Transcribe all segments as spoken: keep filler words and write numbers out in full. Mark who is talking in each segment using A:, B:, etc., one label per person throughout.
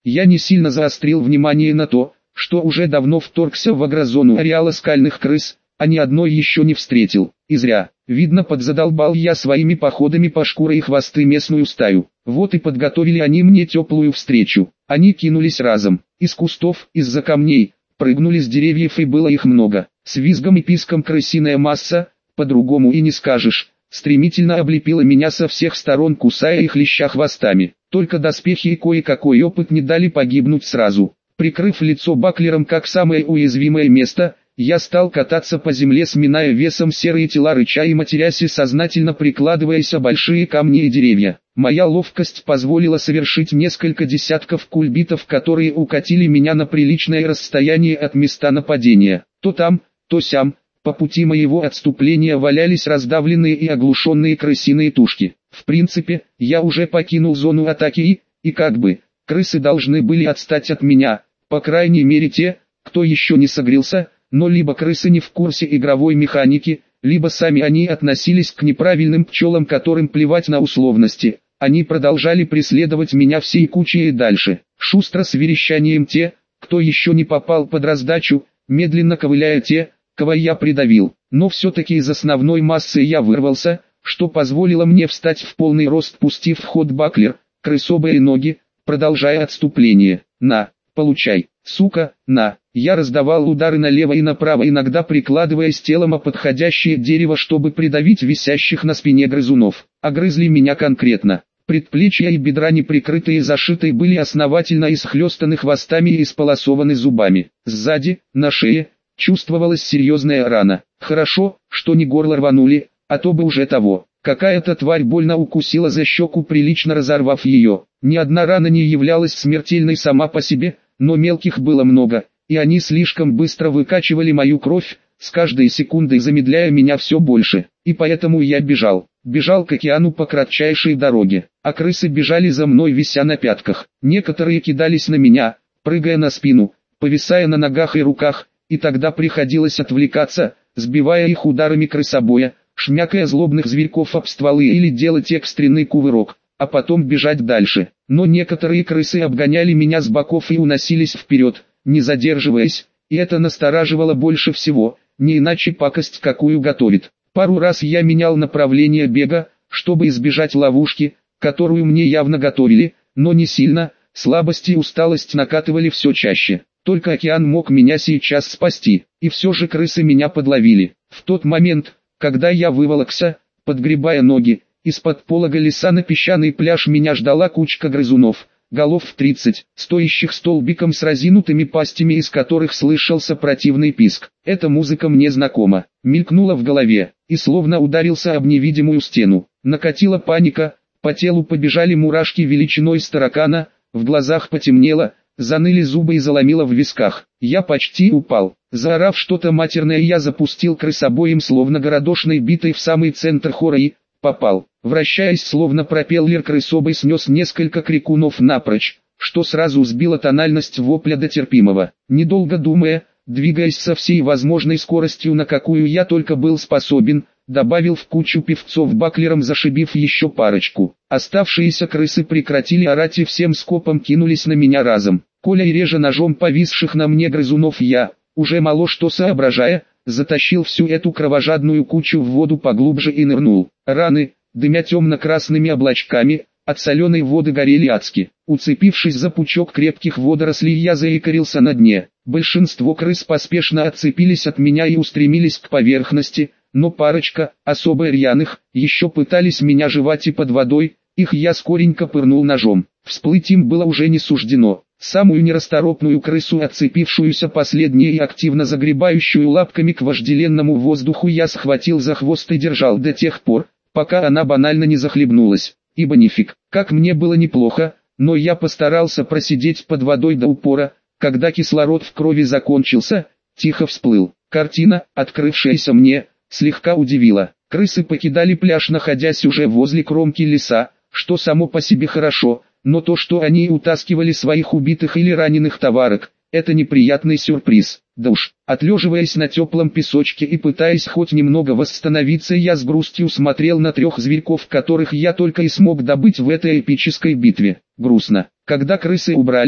A: Я не сильно заострил внимание на то, что уже давно вторгся в агрозону ареала скальных крыс, а ни одной еще не встретил. И зря. Видно, подзадолбал я своими походами по шкуре и хвосты местную стаю. Вот и подготовили они мне теплую встречу. Они кинулись разом. Из кустов, из-за камней, прыгнули с деревьев, и было их много. С визгом и писком крысиная масса, по-другому и не скажешь, стремительно облепила меня со всех сторон, кусая и хлеща хвостами. Только доспехи и кое-какой опыт не дали погибнуть сразу. Прикрыв лицо баклером как самое уязвимое место, я стал кататься по земле, сминая весом серые тела, рыча и матерясь, и сознательно прикладываясь о большие камни и деревья. Моя ловкость позволила совершить несколько десятков кульбитов, которые укатили меня на приличное расстояние от места нападения. То там, то сям, по пути моего отступления валялись раздавленные и оглушенные крысиные тушки. В принципе, я уже покинул зону атаки и, и как бы, крысы должны были отстать от меня, по крайней мере те, кто еще не согрелся, но либо крысы не в курсе игровой механики, либо сами они относились к неправильным пчелам, которым плевать на условности. Они продолжали преследовать меня всей кучей и дальше. Шустро с верещанием те, кто еще не попал под раздачу, медленно ковыляя те, кого я придавил. Но все-таки из основной массы я вырвался, что позволило мне встать в полный рост, пустив в ход баклер, крысобые ноги, продолжая отступление. На, получай, сука, на. Я раздавал удары налево и направо, иногда прикладываясь телом о подходящее дерево, чтобы придавить висящих на спине грызунов. Огрызли меня конкретно. Предплечья и бедра, не прикрытые зашитой, были основательно исхлестаны хвостами и исполосованы зубами. Сзади, на шее, чувствовалась серьезная рана. Хорошо, что не горло рванули, а то бы уже того. Какая-то тварь больно укусила за щеку, прилично разорвав ее. Ни одна рана не являлась смертельной сама по себе, но мелких было много, и они слишком быстро выкачивали мою кровь, с каждой секундой замедляя меня все больше. И поэтому я бежал. Бежал к океану по кратчайшей дороге, а крысы бежали за мной, вися на пятках. Некоторые кидались на меня, прыгая на спину, повисая на ногах и руках, и тогда приходилось отвлекаться, сбивая их ударами крысобоя, шмякая злобных зверьков об стволы или делать экстренный кувырок, а потом бежать дальше. Но некоторые крысы обгоняли меня с боков и уносились вперед, не задерживаясь, и это настораживало больше всего, не иначе пакость какую готовит. Пару раз я менял направление бега, чтобы избежать ловушки, которую мне явно готовили, но не сильно, слабость и усталость накатывали все чаще. Только океан мог меня сейчас спасти, и все же крысы меня подловили. В тот момент, когда я выволокся, подгребая ноги, из-под полога леса на песчаный пляж меня ждала кучка грызунов, голов в тридцать, стоящих столбиком с разинутыми пастями, из которых слышался противный писк. Эта музыка мне знакома, мелькнула в голове, и словно ударился об невидимую стену. Накатила паника, по телу побежали мурашки величиной с таракана, в глазах потемнело, заныли зубы и заломило в висках. Я почти упал. Заорав что-то матерное, я запустил крысобоем словно городошной битой в самый центр хора и попал. Вращаясь словно пропеллер, крысобой снес несколько крикунов напрочь, что сразу сбило тональность вопля до терпимого. Недолго думая, двигаясь со всей возможной скоростью, на какую я только был способен, добавил в кучу певцов баклером, зашибив еще парочку. Оставшиеся крысы прекратили орать и всем скопом кинулись на меня разом. Коля и реже ножом повисших на мне грызунов, я, уже мало что соображая, затащил всю эту кровожадную кучу в воду поглубже и нырнул. Раны, дымя темно-красными облачками, от соленой воды горели адски. Уцепившись за пучок крепких водорослей, я заикарился на дне. Большинство крыс поспешно отцепились от меня и устремились к поверхности, но парочка, особо рьяных, еще пытались меня жевать и под водой, их я скоренько пырнул ножом. Всплыть им было уже не суждено. Самую нерасторопную крысу, отцепившуюся последней и активно загребающую лапками к вожделенному воздуху, я схватил за хвост и держал до тех пор, пока она банально не захлебнулась. Ибо нифиг, как мне было неплохо, но я постарался просидеть под водой до упора. Когда кислород в крови закончился, тихо всплыл. Картина, открывшаяся мне, слегка удивила. Крысы покидали пляж, находясь уже возле кромки леса, что само по себе хорошо, но то, что они утаскивали своих убитых или раненых товарок, это неприятный сюрприз. Да уж, отлеживаясь на теплом песочке и пытаясь хоть немного восстановиться, я с грустью смотрел на трех зверьков, которых я только и смог добыть в этой эпической битве. Грустно. Когда крысы убрались,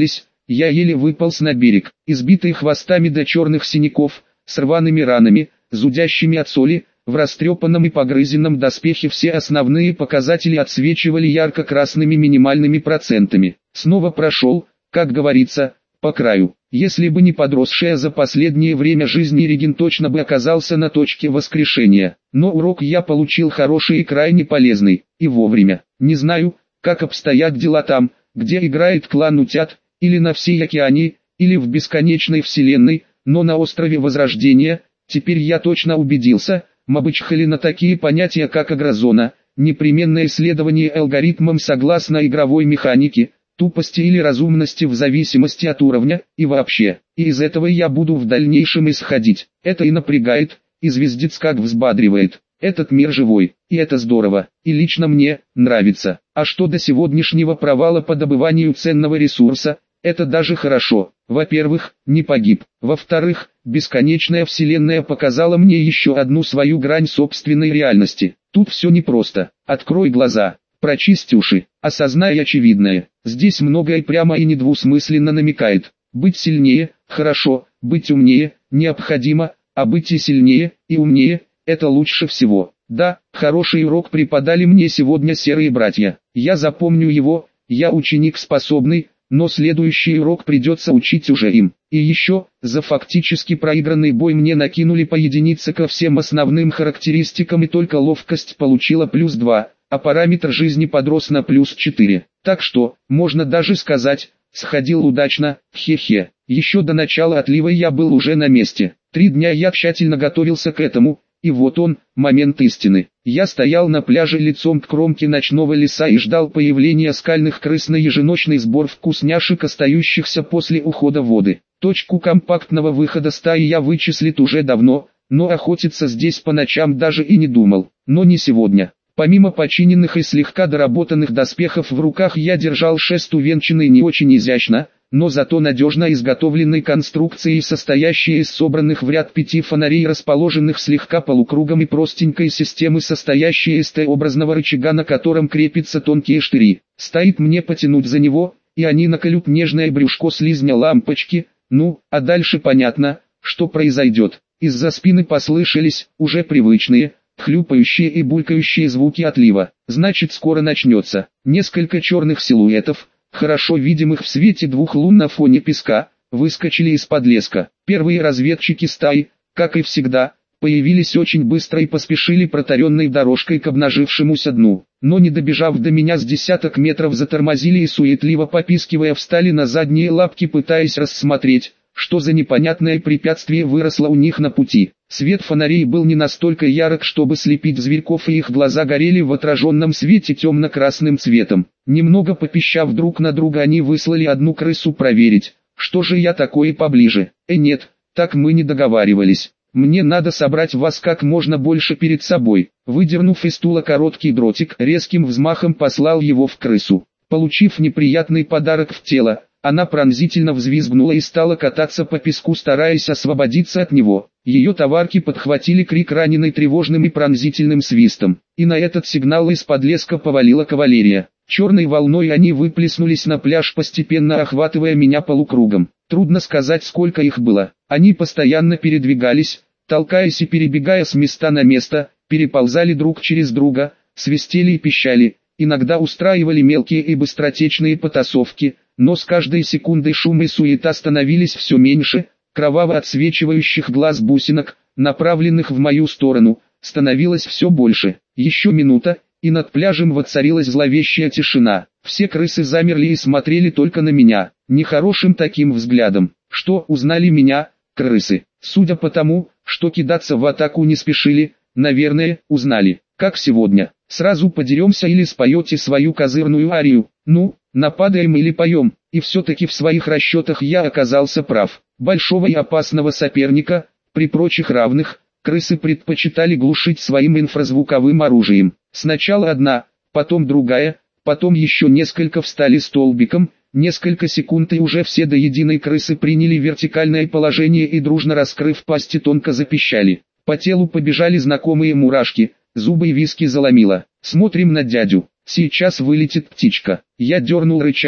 A: Я еле выполз на берег, избитый хвостами до черных синяков, с рваными ранами, зудящими от соли. В растрепанном и погрызенном доспехе все основные показатели отсвечивали ярко-красными минимальными процентами. Снова прошел, как говорится, по краю. Если бы не подросшая за последнее время жизнь, Реген точно бы оказался на точке воскрешения. Но урок я получил хороший и крайне полезный, и вовремя. Не знаю, как обстоят дела там, где играет клан Утят, или на всей океане, или в бесконечной вселенной, но на острове Возрождения, теперь я точно убедился, мабычхали на такие понятия как агрозона, непременное исследование алгоритмом согласно игровой механике, тупости или разумности в зависимости от уровня, и вообще, и из этого я буду в дальнейшем исходить. Это и напрягает, и звездец как взбадривает. Этот мир живой, и это здорово, и лично мне нравится. А что до сегодняшнего провала по добыванию ценного ресурса, это даже хорошо. Во-первых, не погиб. Во-вторых, бесконечная вселенная показала мне еще одну свою грань собственной реальности. Тут все непросто. Открой глаза, прочисть уши, осознай очевидное. Здесь многое прямо и недвусмысленно намекает. Быть сильнее – хорошо, быть умнее – необходимо, а быть и сильнее, и умнее – это лучше всего. Да, хороший урок преподали мне сегодня серые братья. Я запомню его, я ученик способный, но следующий урок придется учить уже им. И еще, за фактически проигранный бой мне накинули по единице ко всем основным характеристикам, и только ловкость получила плюс два, а параметр жизни подрос на плюс четыре. Так что, можно даже сказать, сходил удачно, хе-хе. Еще до начала отлива я был уже на месте. Три дня я тщательно готовился к этому, и вот он, момент истины. Я стоял на пляже лицом к кромке ночного леса и ждал появления скальных крыс на еженочный сбор вкусняшек, остающихся после ухода воды. Точку компактного выхода стаи я вычислит уже давно, но охотиться здесь по ночам даже и не думал. Но не сегодня. Помимо починенных и слегка доработанных доспехов в руках, я держал шест, увенчанный не очень изящно, но зато надежно изготовленной конструкцией, состоящей из собранных в ряд пяти фонарей, расположенных слегка полукругом, и простенькой системы, состоящей из Т-образного рычага, на котором крепятся тонкие штыри. Стоит мне потянуть за него, и они наколют нежное брюшко слизня лампочки. Ну, а дальше понятно, что произойдет. Из-за спины послышались, уже привычные, хлюпающие и булькающие звуки отлива. Значит, скоро начнется. Несколько черных силуэтов, хорошо видимых в свете двух лун на фоне песка, выскочили из-под леска. Первые разведчики стаи, как и всегда, появились очень быстро и поспешили протаренной дорожкой к обнажившемуся дну. Но не добежав до меня с десяток метров, затормозили и, суетливо попискивая, встали на задние лапки, пытаясь рассмотреть, что за непонятное препятствие выросло у них на пути. Свет фонарей был не настолько ярок, чтобы слепить зверьков, и их глаза горели в отраженном свете темно-красным цветом. Немного попищав друг на друга, они выслали одну крысу проверить, что же я такое поближе. Э нет, так мы не договаривались. Мне надо собрать вас как можно больше перед собой. Выдернув из стула короткий дротик, резким взмахом послал его в крысу. Получив неприятный подарок в тело, она пронзительно взвизгнула и стала кататься по песку, стараясь освободиться от него. Ее товарки подхватили крик, раненый тревожным и пронзительным свистом. И на этот сигнал из-под леска повалила кавалерия. Черной волной они выплеснулись на пляж, постепенно охватывая меня полукругом. Трудно сказать, сколько их было. Они постоянно передвигались, толкаясь и перебегая с места на место, переползали друг через друга, свистели и пищали, иногда устраивали мелкие и быстротечные потасовки, но с каждой секундой шум и суета становились все меньше, кроваво отсвечивающих глаз бусинок, направленных в мою сторону, становилось все больше. Еще минута, и над пляжем воцарилась зловещая тишина. Все крысы замерли и смотрели только на меня, нехорошим таким взглядом. Что, узнали меня, крысы? Судя по тому, что кидаться в атаку не спешили, наверное, узнали. Как сегодня? Сразу подеремся или споете свою козырную арию? Ну, нападаем или поем? И все-таки в своих расчетах я оказался прав. Большого и опасного соперника, при прочих равных, крысы предпочитали глушить своим инфразвуковым оружием. Сначала одна, потом другая, потом еще несколько встали столбиком. Несколько секунд, и уже все до единой крысы приняли вертикальное положение и, дружно раскрыв пасти, тонко запищали. По телу побежали знакомые мурашки, зубы и виски заломило. Смотрим на дядю. Сейчас вылетит птичка. Я дернул рычаг,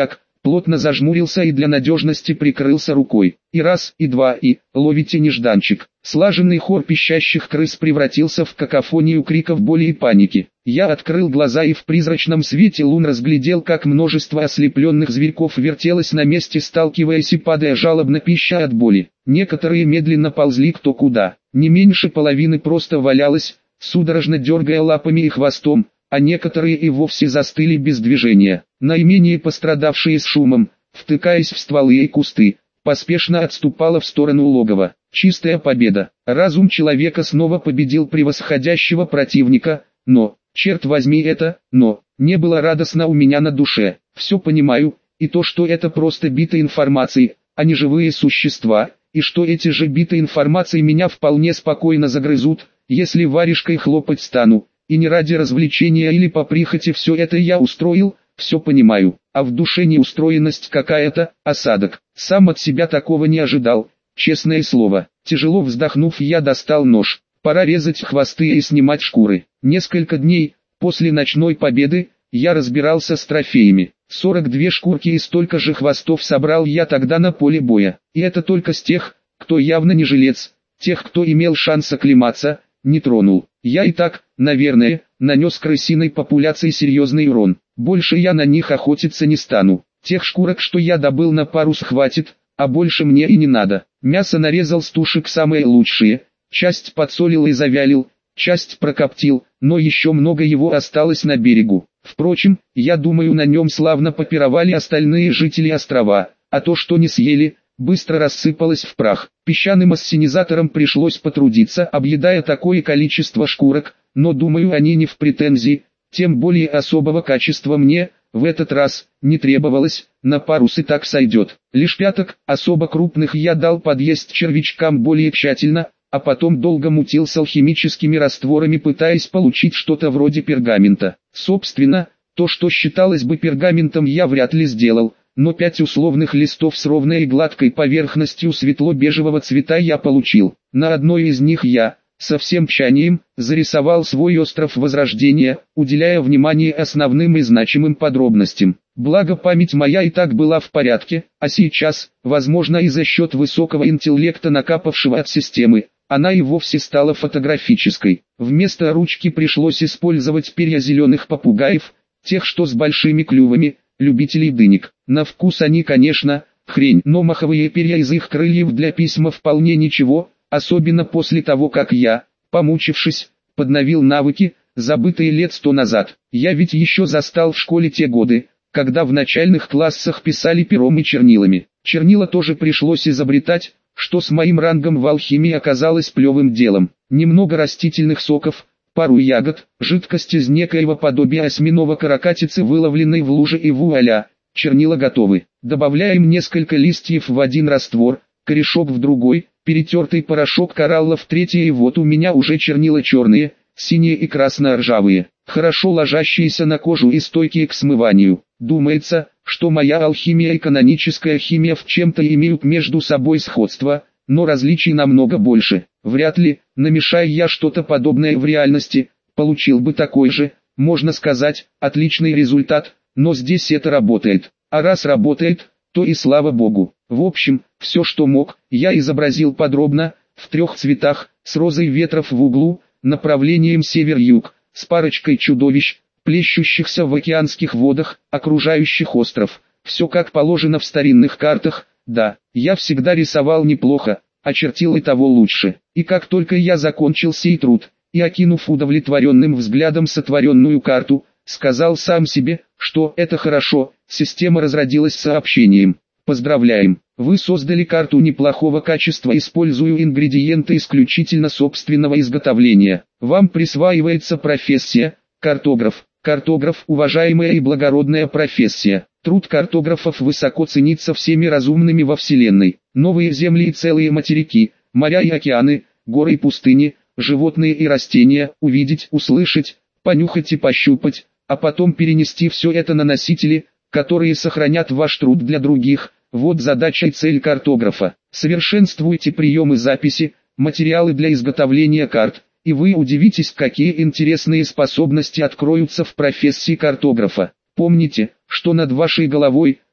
A: плотно зажмурился и для надежности прикрылся рукой. И раз, и два, и ловите нежданчик. Слаженный хор пищащих крыс превратился в какофонию криков боли и паники. Я открыл глаза и в призрачном свете лун разглядел, как множество ослепленных зверьков вертелось на месте, сталкиваясь и падая жалобно, пища от боли. Некоторые медленно ползли кто куда, не меньше половины просто валялось, судорожно дергая лапами и хвостом, а некоторые и вовсе застыли без движения. Наименее пострадавшие с шумом, втыкаясь в стволы и кусты, поспешно отступала в сторону логова. Чистая победа. Разум человека снова победил превосходящего противника, но, черт возьми это, но, не было радостно у меня на душе. Все понимаю, и то, что это просто биты информации, а не живые существа, и что эти же биты информации меня вполне спокойно загрызут, если варежкой хлопать стану, и не ради развлечения или по прихоти все это я устроил, все понимаю, а в душе неустроенность какая-то, осадок. Сам от себя такого не ожидал, честное слово. Тяжело вздохнув, я достал нож. Пора резать хвосты и снимать шкуры. Несколько дней, после ночной победы, я разбирался с трофеями. сорок две шкурки и столько же хвостов собрал я тогда на поле боя. И это только с тех, кто явно не жилец, тех, кто имел шанс оклематься, не тронул. Я и так, наверное, нанес крысиной популяции серьезный урон. Больше я на них охотиться не стану. Тех шкурок, что я добыл на парус, хватит, а больше мне и не надо. Мясо нарезал с тушек самые лучшие, часть подсолил и завялил, часть прокоптил, но еще много его осталось на берегу. Впрочем, я думаю, на нем славно попировали остальные жители острова, а то, что не съели, быстро рассыпалось в прах. Песчаным ассенизаторам пришлось потрудиться, объедая такое количество шкурок, но думаю, они не в претензии, тем более особого качества мне, в этот раз, не требовалось, на парус и так сойдет. Лишь пяток, особо крупных, я дал подъесть червячкам более тщательно, а потом долго мутил с алхимическими растворами, пытаясь получить что-то вроде пергамента. Собственно, то, что считалось бы пергаментом, я вряд ли сделал, но пять условных листов с ровной и гладкой поверхностью светло-бежевого цвета я получил. На одной из них я, со всем тщанием, зарисовал свой остров Возрождения, уделяя внимание основным и значимым подробностям. Благо память моя и так была в порядке, а сейчас, возможно и за счет высокого интеллекта, накапавшего от системы, она и вовсе стала фотографической. Вместо ручки пришлось использовать перья зеленых попугаев, тех, что с большими клювами, любителей дынек. На вкус они, конечно, хрень, но маховые перья из их крыльев для письма вполне ничего, особенно после того, как я, помучившись, подновил навыки, забытые лет сто назад. Я ведь еще застал в школе те годы, когда в начальных классах писали пером и чернилами. Чернила тоже пришлось изобретать, что с моим рангом в алхимии оказалось плевым делом. Немного растительных соков, пару ягод, жидкость из некоего подобия осьминога каракатицы, выловленной в луже, и вуаля, чернила готовы. Добавляем несколько листьев в один раствор, корешок в другой, перетертый порошок коралла в третий, и вот у меня уже чернила черные, синие и красно-ржавые, хорошо ложащиеся на кожу и стойкие к смыванию. Думается, что моя алхимия и каноническая химия в чем-то имеют между собой сходство, но различий намного больше. Вряд ли, намешая я что-то подобное в реальности, получил бы такой же, можно сказать, отличный результат, но здесь это работает. А раз работает, то и слава богу. В общем, все, что мог, я изобразил подробно, в трех цветах, с розой ветров в углу, направлением север-юг, с парочкой чудовищ, плещущихся в океанских водах, окружающих остров. Все как положено в старинных картах. Да, я всегда рисовал неплохо, а чертил и того лучше. И как только я закончил сей труд, и окинув удовлетворенным взглядом сотворенную карту, сказал сам себе, что это хорошо, система разродилась сообщением. Поздравляем, вы создали карту неплохого качества, используя ингредиенты исключительно собственного изготовления. Вам присваивается профессия картограф. Картограф – уважаемая и благородная профессия. Труд картографов высоко ценится всеми разумными во Вселенной. Новые земли и целые материки, моря и океаны, горы и пустыни, животные и растения, увидеть, услышать, понюхать и пощупать, а потом перенести все это на носители, которые сохранят ваш труд для других. Вот задача и цель картографа. Совершенствуйте приемы записи, материалы для изготовления карт, и вы удивитесь, какие интересные способности откроются в профессии картографа. Помните, что над вашей головой,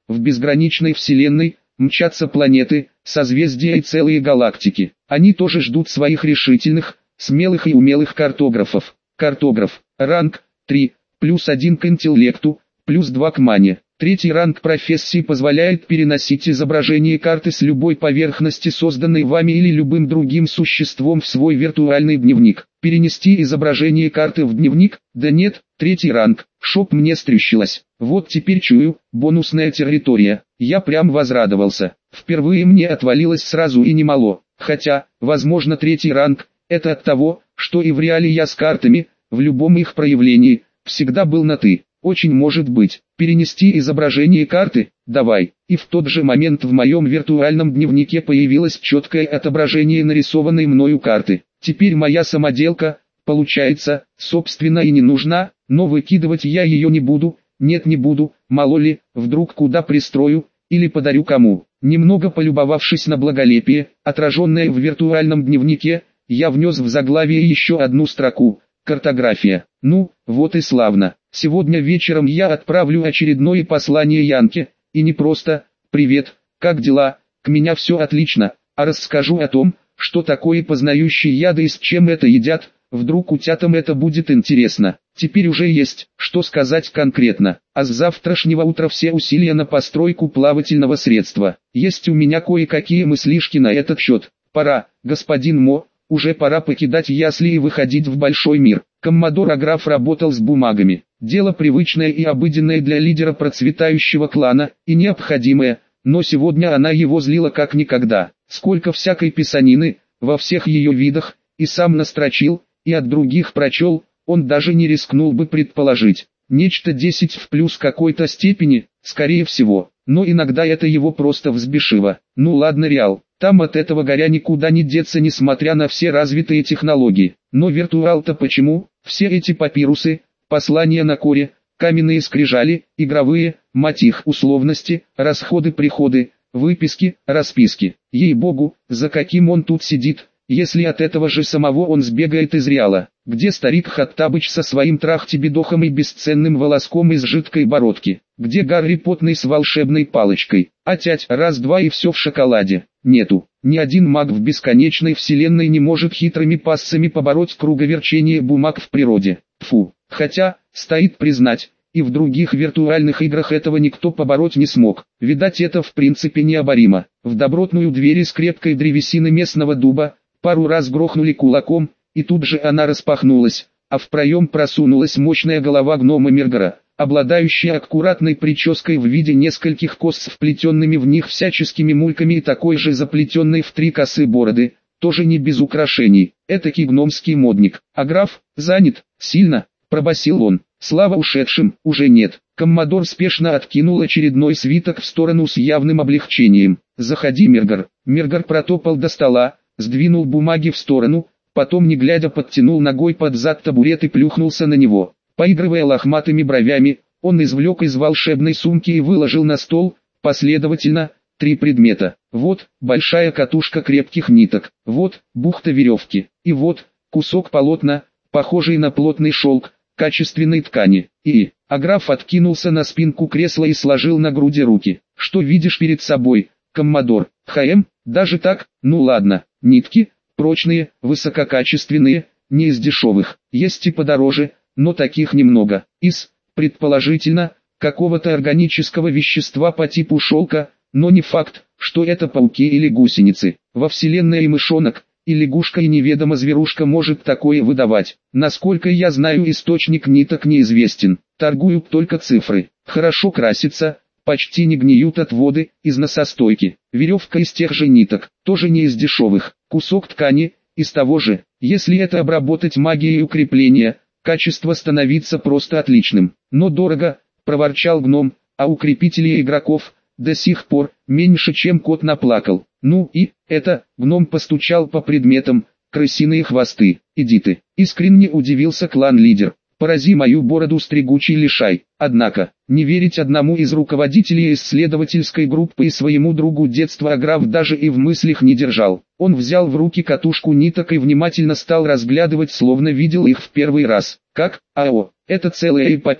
A: В безграничной вселенной мчатся планеты, созвездия и целые галактики. Они тоже ждут своих решительных, смелых и умелых картографов. Картограф. Ранг три, плюс один к интеллекту, плюс два к мане. Третий ранг профессии позволяет переносить изображение карты с любой поверхности, созданной вами или любым другим существом, в свой виртуальный дневник. Перенести изображение карты в дневник? Да нет, третий ранг. Шоп мне стрющилась. Вот теперь чую, бонусная территория. Я прям возрадовался. Впервые мне отвалилось сразу и немало. Хотя, возможно, третий ранг – это от того, что и в реале я с картами, в любом их проявлении, всегда был на «ты». Очень может быть. Перенести изображение карты? Давай. И в тот же момент в моем виртуальном дневнике появилось четкое отображение нарисованной мною карты. Теперь моя самоделка, получается, собственно и не нужна, но выкидывать я ее не буду, нет не буду, мало ли, вдруг куда пристрою, или подарю кому. Немного полюбовавшись на благолепие, отраженное в виртуальном дневнике, я внес в заглавие еще одну строку. Картография. Ну, вот и славно. Сегодня вечером я отправлю очередное послание Янке, и не просто «Привет, как дела, к меня все отлично», а расскажу о том, что такое познающие яды и с чем это едят, вдруг утятам это будет интересно. Теперь уже есть, что сказать конкретно, а с завтрашнего утра все усилия на постройку плавательного средства. Есть у меня кое-какие мыслишки на этот счет. Пора, господин Мо. Уже пора покидать ясли и выходить в большой мир. Коммодор Аграф работал с бумагами. Дело привычное и обыденное для лидера процветающего клана, и необходимое, но сегодня она его злила как никогда. Сколько всякой писанины, во всех ее видах, и сам настрочил, и от других прочел, он даже не рискнул бы предположить. Нечто десять в плюс какой-то степени, скорее всего, но иногда это его просто взбешило. Ну ладно, реал. Там от этого горя никуда не деться, несмотря на все развитые технологии. Но виртуал-то почему? Все эти папирусы, послания на коре, каменные скрижали, игровые, мать их, условности, расходы-приходы, выписки, расписки. Ей-богу, за каким он тут сидит, если от этого же самого он сбегает из реала. Где старик Хаттабыч со своим трахтибедохом и бесценным волоском из жидкой бородки? Где Гарри Поттный с волшебной палочкой? А тять, раз-два и все в шоколаде. Нету. Ни один маг в бесконечной вселенной не может хитрыми пассами побороть круговерчение бумаг в природе. Фу. Хотя, стоит признать, и в других виртуальных играх этого никто побороть не смог. Видать, это в принципе необоримо. В добротную дверь из крепкой древесины местного дуба пару раз грохнули кулаком, и тут же она распахнулась, а в проем просунулась мощная голова гнома Миргора, обладающая аккуратной прической в виде нескольких кос с вплетенными в них всяческими мульками и такой же заплетенной в три косы бороды, тоже не без украшений. Этакий гномский модник. А граф, занят, сильно, пробасил он. Слава ушедшим, уже нет. Коммодор спешно откинул очередной свиток в сторону с явным облегчением. «Заходи, Миргор». Миргор протопал до стола, сдвинул бумаги в сторону, потом не глядя подтянул ногой под зад табурет и плюхнулся на него. Поигрывая лохматыми бровями, он извлек из волшебной сумки и выложил на стол, последовательно, три предмета. Вот, большая катушка крепких ниток, вот, бухта веревки, и вот, кусок полотна, похожий на плотный шелк, качественной ткани. И, Аграф откинулся на спинку кресла и сложил на груди руки. Что видишь перед собой, коммодор? ХМ? Даже так? Ну ладно, нитки, прочные, высококачественные, не из дешевых, есть и подороже, но таких немного. Из, предположительно, какого-то органического вещества по типу шелка, но не факт, что это пауки или гусеницы. Во вселенной и мышонок, и лягушка и неведомо зверушка может такое выдавать. Насколько я знаю, источник ниток неизвестен, торгуют только цифры. Хорошо красится, почти не гниют от воды, износостойки. Веревка из тех же ниток, тоже не из дешевых. Кусок ткани, из того же. Если это обработать магией укрепления, качество становится просто отличным. Но дорого, проворчал гном, а укрепители игроков, до сих пор, меньше чем кот наплакал. Ну и, это, гном постучал по предметам, крысиные хвосты, иди ты. Искренне удивился клан-лидер. Порази мою бороду, стригучий лишай. Однако, не верить одному из руководителей исследовательской группы и своему другу детства Аграф даже и в мыслях не держал. Он взял в руки катушку ниток и внимательно стал разглядывать, словно видел их в первый раз. Как? Ао, это целая эпопея.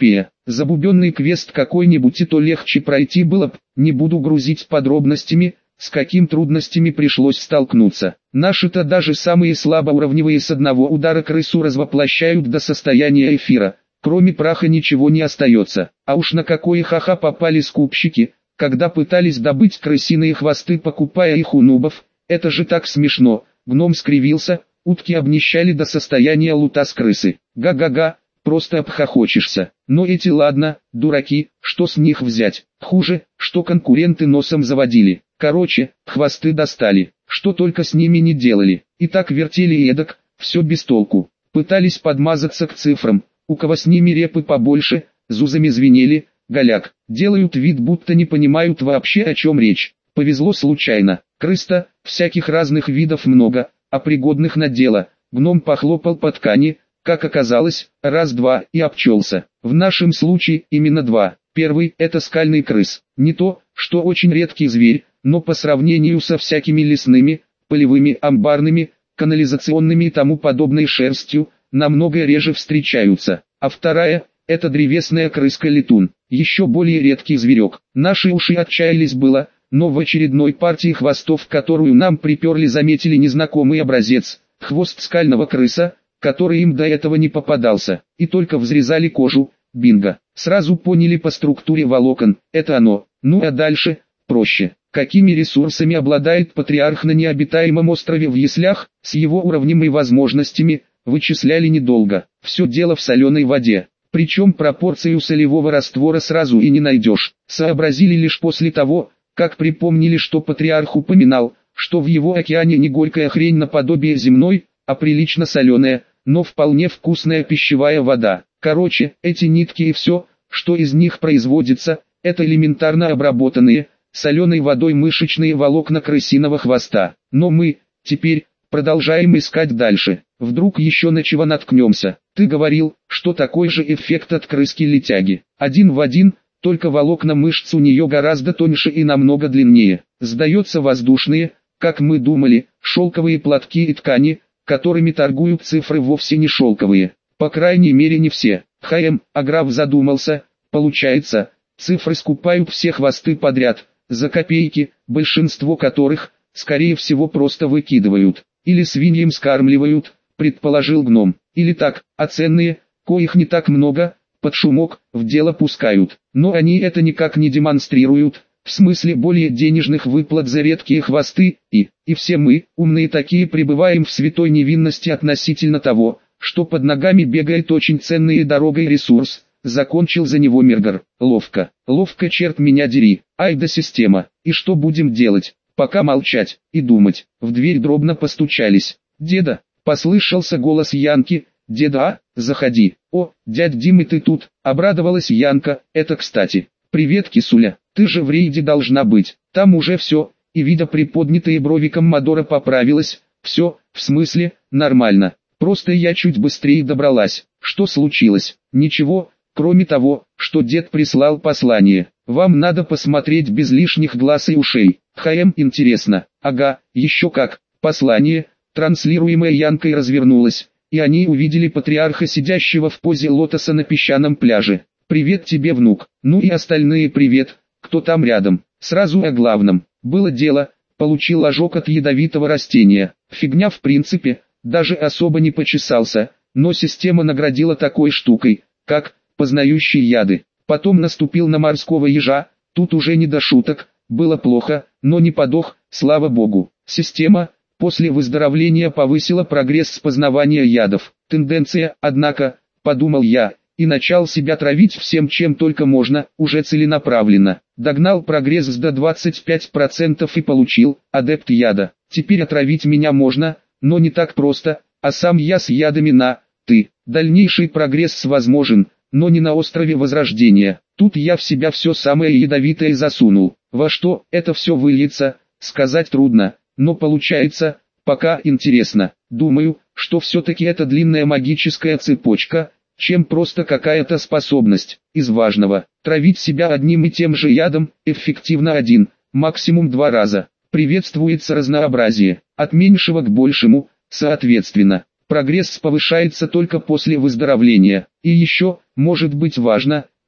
A: Забубенный квест какой-нибудь, и то легче пройти было б, не буду грузить подробностями, с каким трудностями пришлось столкнуться. Наши-то даже самые слабоуровневые с одного удара крысу развоплощают до состояния эфира, кроме праха ничего не остается. А уж на какое ха-ха попали скупщики, когда пытались добыть крысиные хвосты, покупая их у нубов, это же так смешно. Гном скривился, утки обнищали до состояния лута с крысы. Га-га-га, просто обхохочешься. Но эти ладно, дураки, что с них взять? Хуже, что конкуренты носом заводили. Короче, хвосты достали, что только с ними не делали. И так вертели и эдак, все без толку. Пытались подмазаться к цифрам, у кого с ними репы побольше, зузами звенели, голяк. Делают вид, будто не понимают вообще, о чем речь. Повезло случайно. Крыс-то, всяких разных видов много, а пригодных на дело. Гном похлопал по ткани, как оказалось, раз-два и обчелся. В нашем случае именно два. Первый – это скальный крыс. Не то, что очень редкий зверь, но по сравнению со всякими лесными, полевыми, амбарными, канализационными и тому подобной шерстью, намного реже встречаются. А вторая – это древесная крыска-летун. Еще более редкий зверек. Наши уши отчаялись было, но в очередной партии хвостов, которую нам приперли, заметили незнакомый образец. Хвост скального крыса, который им до этого не попадался, и только взрезали кожу. Бинго. Сразу поняли по структуре волокон, это оно. Ну а дальше, проще. Какими ресурсами обладает патриарх на необитаемом острове в яслях, с его уровнем и возможностями, вычисляли недолго. Все дело в соленой воде. Причем пропорцию солевого раствора сразу и не найдешь. Сообразили лишь после того, как припомнили, что патриарх упоминал, что в его океане не горькая хрень наподобие земной, а прилично соленая, но вполне вкусная пищевая вода. Короче, эти нитки и все, что из них производится, это элементарно обработанные, соленой водой мышечные волокна крысиного хвоста. Но мы, теперь, продолжаем искать дальше. Вдруг еще на чего наткнемся. Ты говорил, что такой же эффект от крыски-летяги. Один в один, только волокна мышц у нее гораздо тоньше и намного длиннее. Сдается воздушные, как мы думали, шелковые платки и ткани, которыми торгуют цифры, вовсе не шелковые. По крайней мере не все. Х.М. Аграф задумался. Получается, цифры скупают все хвосты подряд, за копейки, большинство которых, скорее всего, просто выкидывают. Или свиньям скармливают, предположил гном. Или так, а ценные, коих не так много, под шумок, в дело пускают. Но они это никак не демонстрируют, в смысле более денежных выплат за редкие хвосты, и, и все мы, умные такие, пребываем в святой невинности относительно того, что под ногами бегает очень ценный и дорогой ресурс. Закончил за него Мергар. Ловко, ловко, черт меня дери. Ай да система. И что будем делать? Пока молчать и думать. В дверь дробно постучались. Деда, послышался голос Янки. Деда, а, заходи. О, дядь Дима, ты тут? Обрадовалась Янка. Это кстати. Привет, кисуля. Ты же в рейде должна быть. Там уже все. И видя приподнятые брови Коммодора, поправилась. Все, в смысле, нормально. Просто я чуть быстрее добралась. Что случилось? Ничего, кроме того, что дед прислал послание. Вам надо посмотреть без лишних глаз и ушей. Х.М. интересно. Ага, еще как. Послание, транслируемое Янкой, развернулось, и они увидели патриарха, сидящего в позе лотоса на песчаном пляже. Привет тебе, внук. Ну и остальные привет, кто там рядом. Сразу о главном. Было дело, получил ожог от ядовитого растения. Фигня в принципе. Даже особо не почесался, но система наградила такой штукой, как познающий яды. Потом наступил на морского ежа, тут уже не до шуток, было плохо, но не подох, слава богу. Система, после выздоровления, повысила прогресс с познавания ядов. Тенденция, однако, подумал я, и начал себя травить всем, чем только можно, уже целенаправленно. Догнал прогресс до двадцати пяти процентов и получил адепт яда. Теперь отравить меня можно, но не так просто, а сам я с ядами на «ты». Дальнейший прогресс возможен, но не на острове Возрождения. Тут я в себя все самое ядовитое засунул. Во что это все выльется, сказать трудно, но получается, пока интересно. Думаю, что все-таки это длинная магическая цепочка, чем просто какая-то способность. Из важного, травить себя одним и тем же ядом, эффективно один, максимум два раза. Приветствуется разнообразие, от меньшего к большему, соответственно. Прогресс повышается только после выздоровления. И еще, может быть важно,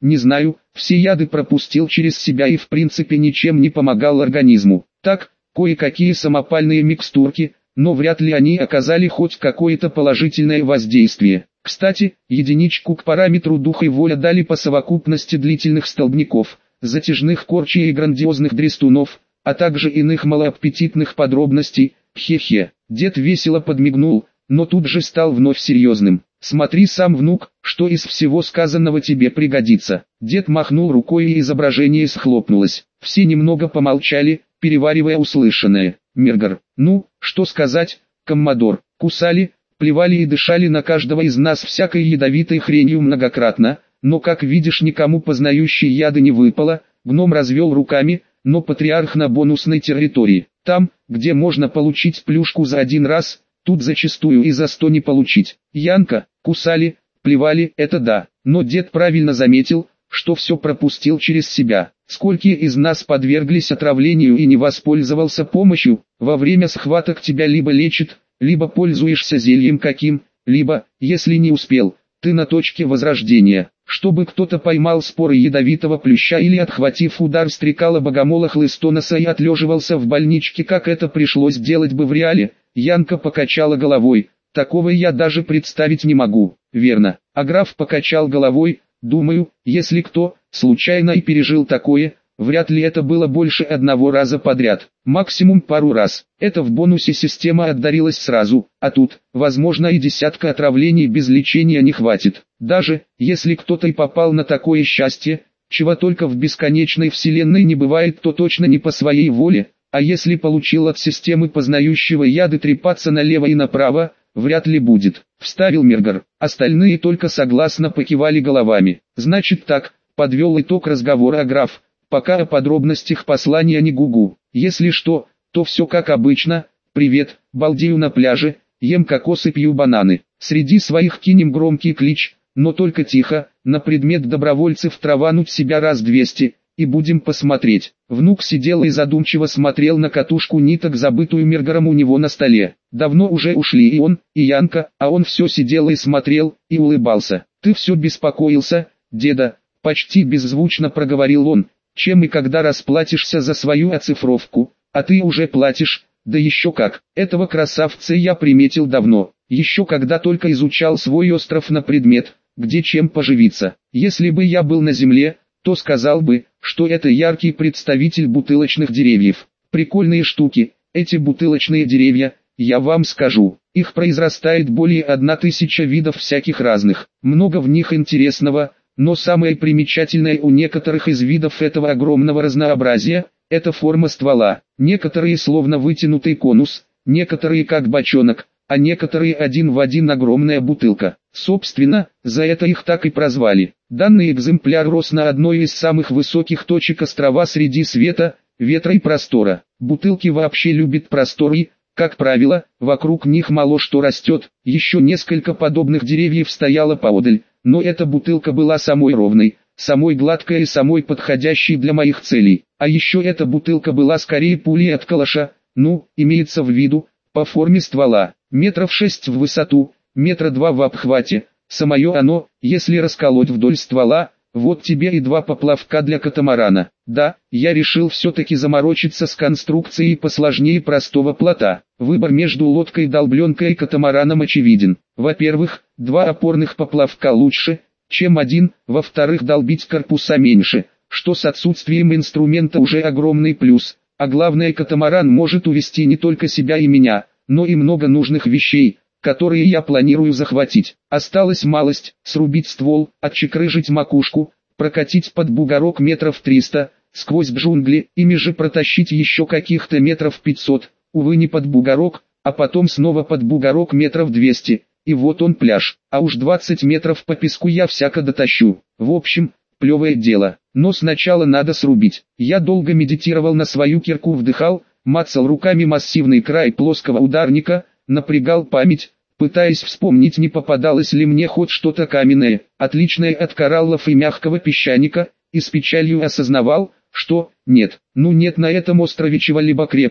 A: Не знаю, все яды пропустил через себя и в принципе ничем не помогал организму. Так, кое-какие самопальные микстурки, но вряд ли они оказали хоть какое-то положительное воздействие. Кстати, единичку к параметру духа и воля дали по совокупности длительных столбняков, затяжных корчей и грандиозных дрестунов, а также иных малоаппетитных подробностей. Хе-хе. Дед весело подмигнул, но тут же стал вновь серьезным. «Смотри сам, внук, что из всего сказанного тебе пригодится». Дед махнул рукой, и изображение схлопнулось. Все немного помолчали, переваривая услышанное. Миргар: «Ну, что сказать, коммодор?» Кусали, плевали и дышали на каждого из нас всякой ядовитой хренью многократно, но, как видишь, никому познающей яды не выпало. Гном развел руками, но патриарх на бонусной территории. Там, где можно получить плюшку за один раз, тут зачастую и за сто не получить. Янка: «Кусали, плевали, это да, но дед правильно заметил, что все пропустил через себя. Сколько из нас подверглись отравлению и не воспользовался помощью? Во время схваток тебя либо лечит, либо пользуешься зельем каким, либо, если не успел, ты на точке возрождения. Чтобы кто-то поймал споры ядовитого плюща или, отхватив удар, стрекала богомола хлыстоноса и отлеживался в больничке, как это пришлось делать бы в реале». Янка покачала головой. «Такого я даже представить не могу». «Верно». А граф покачал головой. «Думаю, если кто случайно и пережил такое, вряд ли это было больше одного раза подряд, максимум пару раз. Это в бонусе система отдарилась сразу, а тут, возможно, и десятка отравлений без лечения не хватит. Даже если кто-то и попал на такое счастье, чего только в бесконечной вселенной не бывает, то точно не по своей воле, а если получил от системы познающего яды трепаться налево и направо, вряд ли будет», — вставил Миргар. Остальные только согласно покивали головами. «Значит так», — подвел итог разговора граф, «пока о подробностях послания не гугу. Если что, то все как обычно. Привет, балдею на пляже, ем кокосы, пью бананы. Среди своих кинем громкий клич, но только тихо, на предмет добровольцев травануть себя раз двести, и будем посмотреть». Внук сидел и задумчиво смотрел на катушку ниток, забытую Миргаром у него на столе. Давно уже ушли и он, и Янка, а он все сидел и смотрел, и улыбался. «Ты все беспокоился, деда?» — почти беззвучно проговорил он. «Чем и когда расплатишься за свою оцифровку? А ты уже платишь, да еще как. Этого красавца я приметил давно, еще когда только изучал свой остров на предмет, где чем поживиться. Если бы я был на земле, то сказал бы, что это яркий представитель бутылочных деревьев. Прикольные штуки, эти бутылочные деревья, я вам скажу. Их произрастает более одна тысяча видов всяких разных. Много в них интересного, но самое примечательное у некоторых из видов этого огромного разнообразия – это форма ствола. Некоторые словно вытянутый конус, некоторые как бочонок, а некоторые один в один огромная бутылка. Собственно, за это их так и прозвали. Данный экземпляр рос на одной из самых высоких точек острова среди света, ветра и простора. Бутылки вообще любят простор и, как правило, вокруг них мало что растет. Еще несколько подобных деревьев стояло поодаль, но эта бутылка была самой ровной, самой гладкой и самой подходящей для моих целей. А еще эта бутылка была скорее пулей от калаша, ну, имеется в виду, по форме ствола, метров шесть в высоту, метра два в обхвате. Самое оно, если расколоть вдоль ствола, вот тебе и два поплавка для катамарана. Да, я решил все-таки заморочиться с конструкцией посложнее простого плота. Выбор между лодкой-долбленкой и катамараном очевиден. Во-первых, два опорных поплавка лучше, чем один, во-вторых, долбить корпуса меньше, что с отсутствием инструмента уже огромный плюс. А главное, катамаран может увезти не только себя и меня, но и много нужных вещей, которые я планирую захватить. Осталась малость: срубить ствол, отчекрыжить макушку, прокатить под бугорок метров триста, сквозь джунгли, ими же протащить еще каких-то метров пятьсот, увы, не под бугорок, а потом снова под бугорок метров двести, и вот он пляж, а уж двадцать метров по песку я всяко дотащу. В общем, плевое дело, но сначала надо срубить. Я долго медитировал на свою кирку, вдыхал, мацал руками массивный край плоского ударника, напрягал память, пытаясь вспомнить, не попадалось ли мне хоть что-то каменное, отличное от кораллов и мягкого песчаника, и с печалью осознавал, что нет, ну нет на этом острове чего-либо крепкого,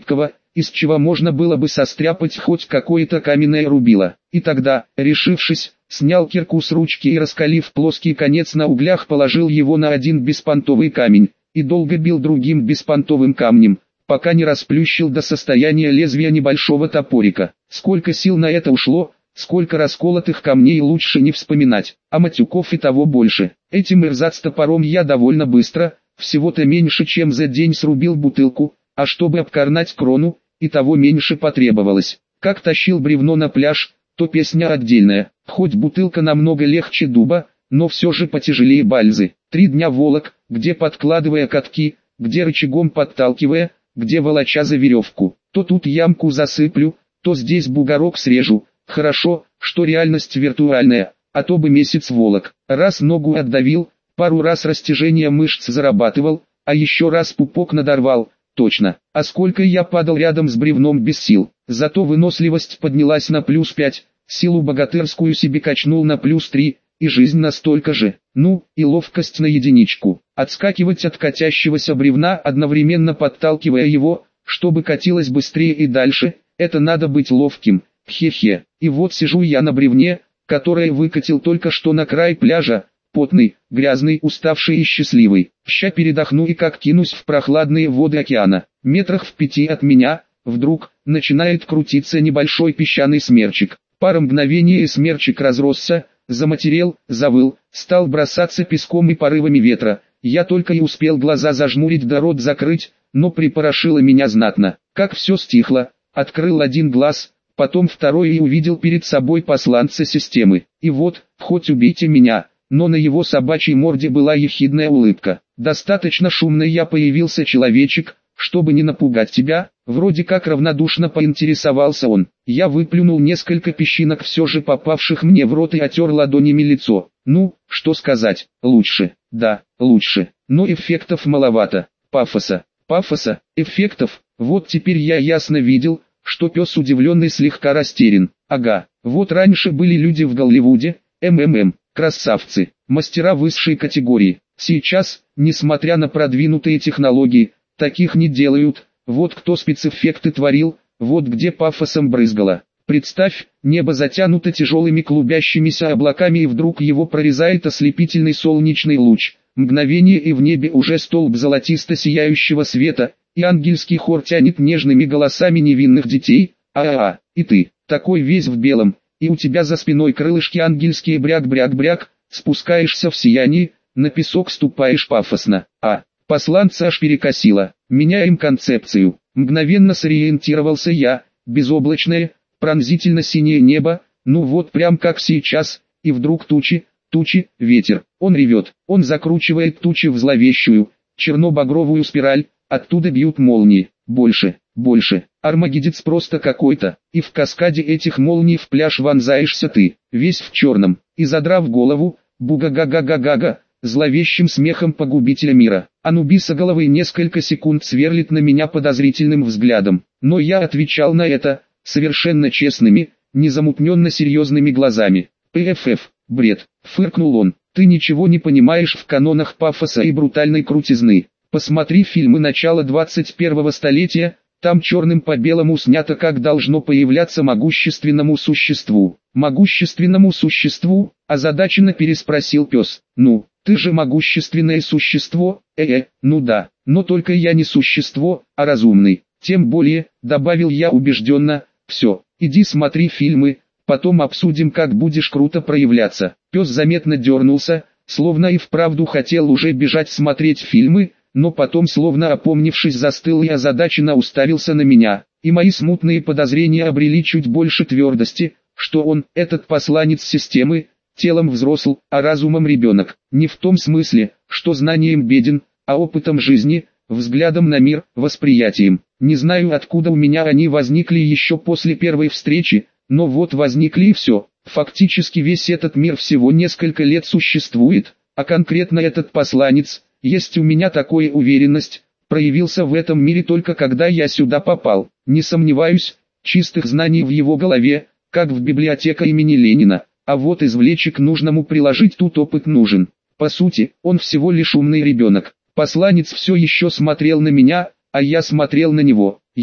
A: из чего можно было бы состряпать хоть какое-то каменное рубило. И тогда, решившись, снял кирку с ручки и, раскалив плоский конец на углях, положил его на один беспонтовый камень, и долго бил другим беспонтовым камнем, пока не расплющил до состояния лезвия небольшого топорика. Сколько сил на это ушло, сколько расколотых камней лучше не вспоминать, а матюков и того больше. Этим эрзац-топором я довольно быстро, всего-то меньше чем за день срубил бутылку, а чтобы обкорнать крону, и того меньше потребовалось. Как тащил бревно на пляж, то песня отдельная. Хоть бутылка намного легче дуба, но все же потяжелее бальзы. Три дня волок, где подкладывая катки, где рычагом подталкивая, где волоча за веревку. То тут ямку засыплю, то здесь бугорок срежу. Хорошо, что реальность виртуальная, а то бы месяц волок. Раз ногу отдавил, пару раз растяжение мышц зарабатывал, а еще раз пупок надорвал. Точно. А сколько я падал рядом с бревном без сил. Зато выносливость поднялась на плюс пять, силу богатырскую себе качнул на плюс три, и жизнь настолько же. Ну, и ловкость на единичку. Отскакивать от катящегося бревна, одновременно подталкивая его, чтобы катилось быстрее и дальше, это надо быть ловким. Хе-хе. И вот сижу я на бревне, которое выкатил только что на край пляжа, потный, грязный, уставший и счастливый. Ща передохну и как кинусь в прохладные воды океана. Метрах в пяти от меня, вдруг, начинает крутиться небольшой песчаный смерчик. Пара мгновений и смерчик разросся, заматерел, завыл, стал бросаться песком и порывами ветра. Я только и успел глаза зажмурить да рот закрыть, но припорошило меня знатно. Как все стихло, открыл один глаз, потом второй и увидел перед собой посланца системы. И вот, хоть убейте меня, но на его собачьей морде была ехидная улыбка. Достаточно шумно я появился, человечек, чтобы не напугать тебя, вроде как равнодушно поинтересовался он. Я выплюнул несколько песчинок, все же попавших мне в рот, и отер ладонями лицо. Ну, что сказать, лучше, да, лучше, но эффектов маловато, пафоса, пафоса, эффектов. Вот теперь я ясно видел, что пес удивленный слегка растерян. Ага, вот раньше были люди в Голливуде, МММ, красавцы, мастера высшей категории. Сейчас, несмотря на продвинутые технологии, таких не делают. Вот кто спецэффекты творил, вот где пафосом брызгало. Представь, небо затянуто тяжелыми клубящимися облаками, и вдруг его прорезает ослепительный солнечный луч. Мгновение, и в небе уже столб золотисто сияющего света, и ангельский хор тянет нежными голосами невинных детей. А-а-а, и ты, такой весь в белом, и у тебя за спиной крылышки ангельские, бряк-бряк-бряк, спускаешься в сиянии, на песок ступаешь пафосно. А, посланца аж перекосило. Меняем концепцию. Мгновенно сориентировался я. Безоблачное, пронзительно синее небо, ну вот прям как сейчас, и вдруг тучи, тучи, ветер. Он ревет, он закручивает тучи в зловещую, черно-багровую спираль, оттуда бьют молнии. Больше, больше. Армагеддец просто какой-то. И в каскаде этих молний в пляж вонзаешься ты, весь в черном, и задрав голову, буга-га-га-га-га-га, зловещим смехом погубителя мира. Анубисоголовый несколько секунд сверлит на меня подозрительным взглядом, но я отвечал на это, совершенно честными, незамутненно серьезными глазами. «ПФФ, бред», — фыркнул он, — «ты ничего не понимаешь в канонах пафоса и брутальной крутизны. Посмотри фильмы начала двадцать первого столетия, там черным по белому снято, как должно появляться могущественному существу». «Могущественному существу?» — озадаченно переспросил пес. «Ну, ты же могущественное существо, э-э, ну да, но только я не существо, а разумный. Тем более», — добавил я убежденно, — «все, иди смотри фильмы, потом обсудим, как будешь круто проявляться». Пес заметно дернулся, словно и вправду хотел уже бежать смотреть фильмы, но потом, словно опомнившись, застыл и озадаченно уставился на меня, и мои смутные подозрения обрели чуть больше твердости, что он, этот посланец системы, телом взрослый, а разумом ребенок. Не в том смысле, что знанием беден, а опытом жизни, взглядом на мир, восприятием. Не знаю, откуда у меня они возникли еще после первой встречи, но вот возникли и все. Фактически весь этот мир всего несколько лет существует, а конкретно этот посланец, есть у меня такая уверенность, проявился в этом мире только когда я сюда попал. Не сомневаюсь, чистых знаний в его голове, как в библиотека имени Ленина, а вот извлечь к нужному приложить тут опыт нужен. По сути, он всего лишь умный ребенок. Посланец все еще смотрел на меня, а я смотрел на него. Я,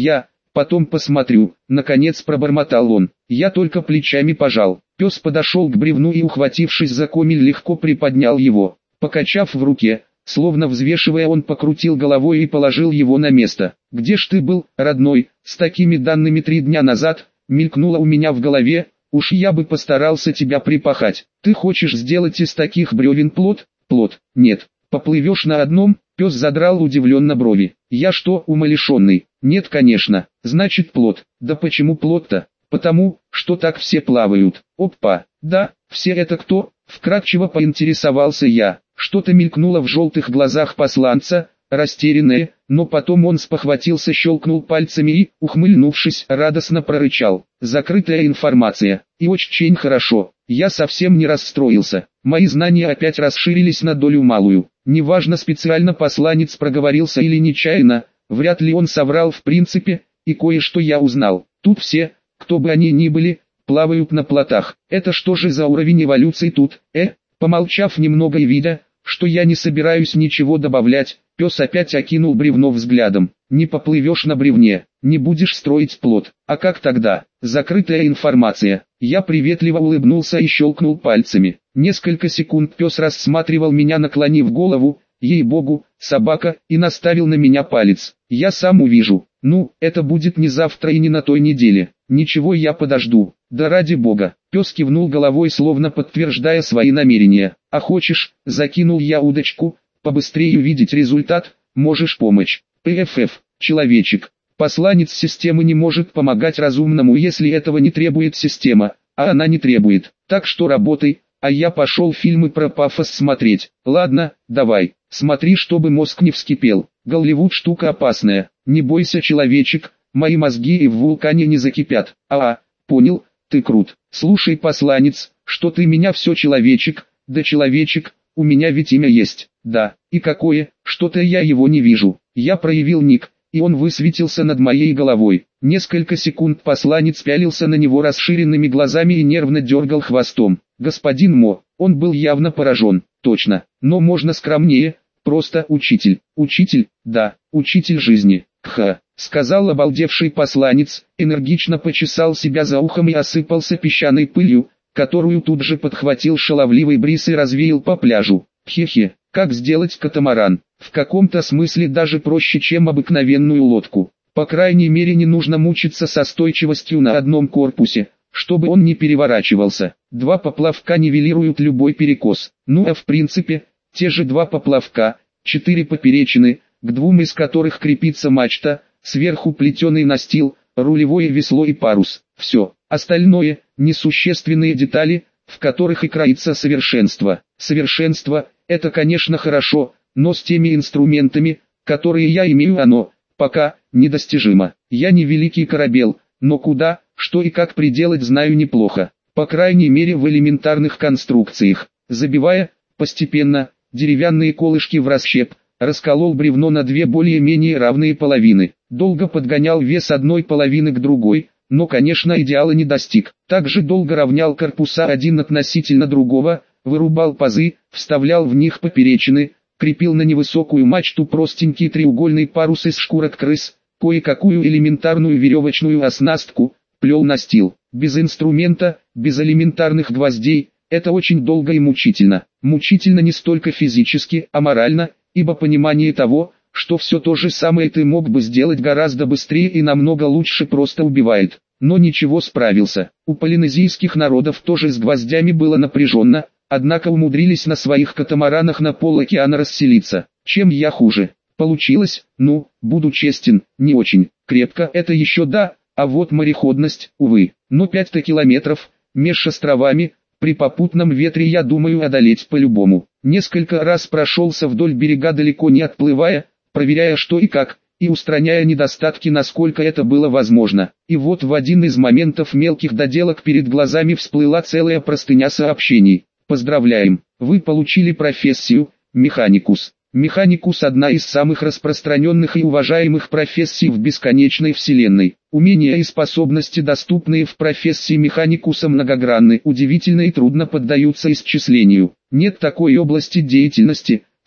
A: потом посмотрю, наконец пробормотал он. Я только плечами пожал. Пес подошел к бревну и, ухватившись за комель, легко приподнял его. Покачав в руке, словно взвешивая, он покрутил головой и положил его на место. «Где ж ты был, родной, с такими данными три дня назад?» Мелькнуло у меня в голове. «Уж я бы постарался тебя припахать. Ты хочешь сделать из таких бревен плот?» «Плот, нет. Поплывешь на одном?» Пес задрал удивленно брови. «Я что, умалишенный?» «Нет, конечно. Значит плот». «Да почему плот-то?» «Потому, что так все плавают». «Опа, да, все это кто?» Вкратчиво поинтересовался я. Что-то мелькнуло в желтых глазах посланца, растерянное, но потом он спохватился, щелкнул пальцами и, ухмыльнувшись, радостно прорычал. «Закрытая информация. И очень хорошо. Я совсем не расстроился. Мои знания опять расширились на долю малую. Неважно, специально посланец проговорился или нечаянно, вряд ли он соврал в принципе, и кое-что я узнал. Тут все, кто бы они ни были, плавают на плотах. Это что же за уровень эволюции тут, э?» Помолчав немного и видя, что я не собираюсь ничего добавлять, пес опять окинул бревно взглядом. «Не поплывешь на бревне, не будешь строить плот. А как тогда? Закрытая информация». Я приветливо улыбнулся и щелкнул пальцами. Несколько секунд пес рассматривал меня, наклонив голову, ей-богу, собака, и наставил на меня палец. «Я сам увижу. Ну, это будет не завтра и не на той неделе. Ничего, я подожду». «Да ради бога». Пес кивнул головой, словно подтверждая свои намерения. «А хочешь?» — закинул я удочку. «Побыстрее увидеть результат, можешь помочь». «ПФФ, человечек. Посланец системы не может помогать разумному, если этого не требует система, а она не требует. Так что работай, а я пошел фильмы про пафос смотреть». «Ладно, давай, смотри, чтобы мозг не вскипел. Голливуд штука опасная. Не бойся, человечек, мои мозги и в вулкане не закипят». «А, понял, ты крут. Слушай, посланец, что ты меня все человечек, да человечек, у меня ведь имя есть». «Да, и какое? Что-то я его не вижу». Я проявил ник, и он высветился над моей головой. Несколько секунд посланец пялился на него расширенными глазами и нервно дергал хвостом. «Господин Мо», он был явно поражен. «Точно, но можно скромнее, просто учитель». «Учитель, да, учитель жизни». «Кха», сказал обалдевший посланец, энергично почесал себя за ухом и осыпался песчаной пылью, которую тут же подхватил шаловливый бриз и развеял по пляжу. «Хе-хе, как сделать катамаран? В каком-то смысле даже проще, чем обыкновенную лодку. По крайней мере, не нужно мучиться со стойчивостью на одном корпусе, чтобы он не переворачивался. Два поплавка нивелируют любой перекос. Ну а в принципе, те же два поплавка, четыре поперечины, к двум из которых крепится мачта, сверху плетеный настил, рулевое весло и парус. Все. Остальное – несущественные детали, в которых и кроится совершенство. Совершенство – это, конечно, хорошо, но с теми инструментами, которые я имею, оно, пока, недостижимо. Я не великий корабел, но куда, что и как приделать знаю неплохо. По крайней мере в элементарных конструкциях. Забивая, постепенно, деревянные колышки в расщеп, расколол бревно на две более-менее равные половины. Долго подгонял вес одной половины к другой, но, конечно, идеала не достиг. Также долго равнял корпуса один относительно другого, вырубал пазы, вставлял в них поперечины, крепил на невысокую мачту простенький треугольный парус из шкурок крыс, кое-какую элементарную веревочную оснастку, плел настил. Без инструмента, без элементарных гвоздей, это очень долго и мучительно. Мучительно не столько физически, а морально, ибо понимание того, что все то же самое ты мог бы сделать гораздо быстрее и намного лучше, просто убивает. Но ничего, справился. У полинезийских народов тоже с гвоздями было напряженно, однако умудрились на своих катамаранах на пол океана расселиться. Чем я хуже? Получилось, ну, буду честен, не очень. Крепко это еще да, а вот мореходность, увы. Но пять-то километров, меж островами, при попутном ветре я думаю одолеть по-любому. Несколько раз прошелся вдоль берега, далеко не отплывая, проверяя что и как, и устраняя недостатки, насколько это было возможно. И вот в один из моментов мелких доделок перед глазами всплыла целая простыня сообщений. Поздравляем, вы получили профессию «Механикус». Механикус – одна из самых распространенных и уважаемых профессий в бесконечной вселенной. Умения и способности, доступные в профессии механикуса, многогранны, удивительны и трудно поддаются исчислению. Нет такой области деятельности,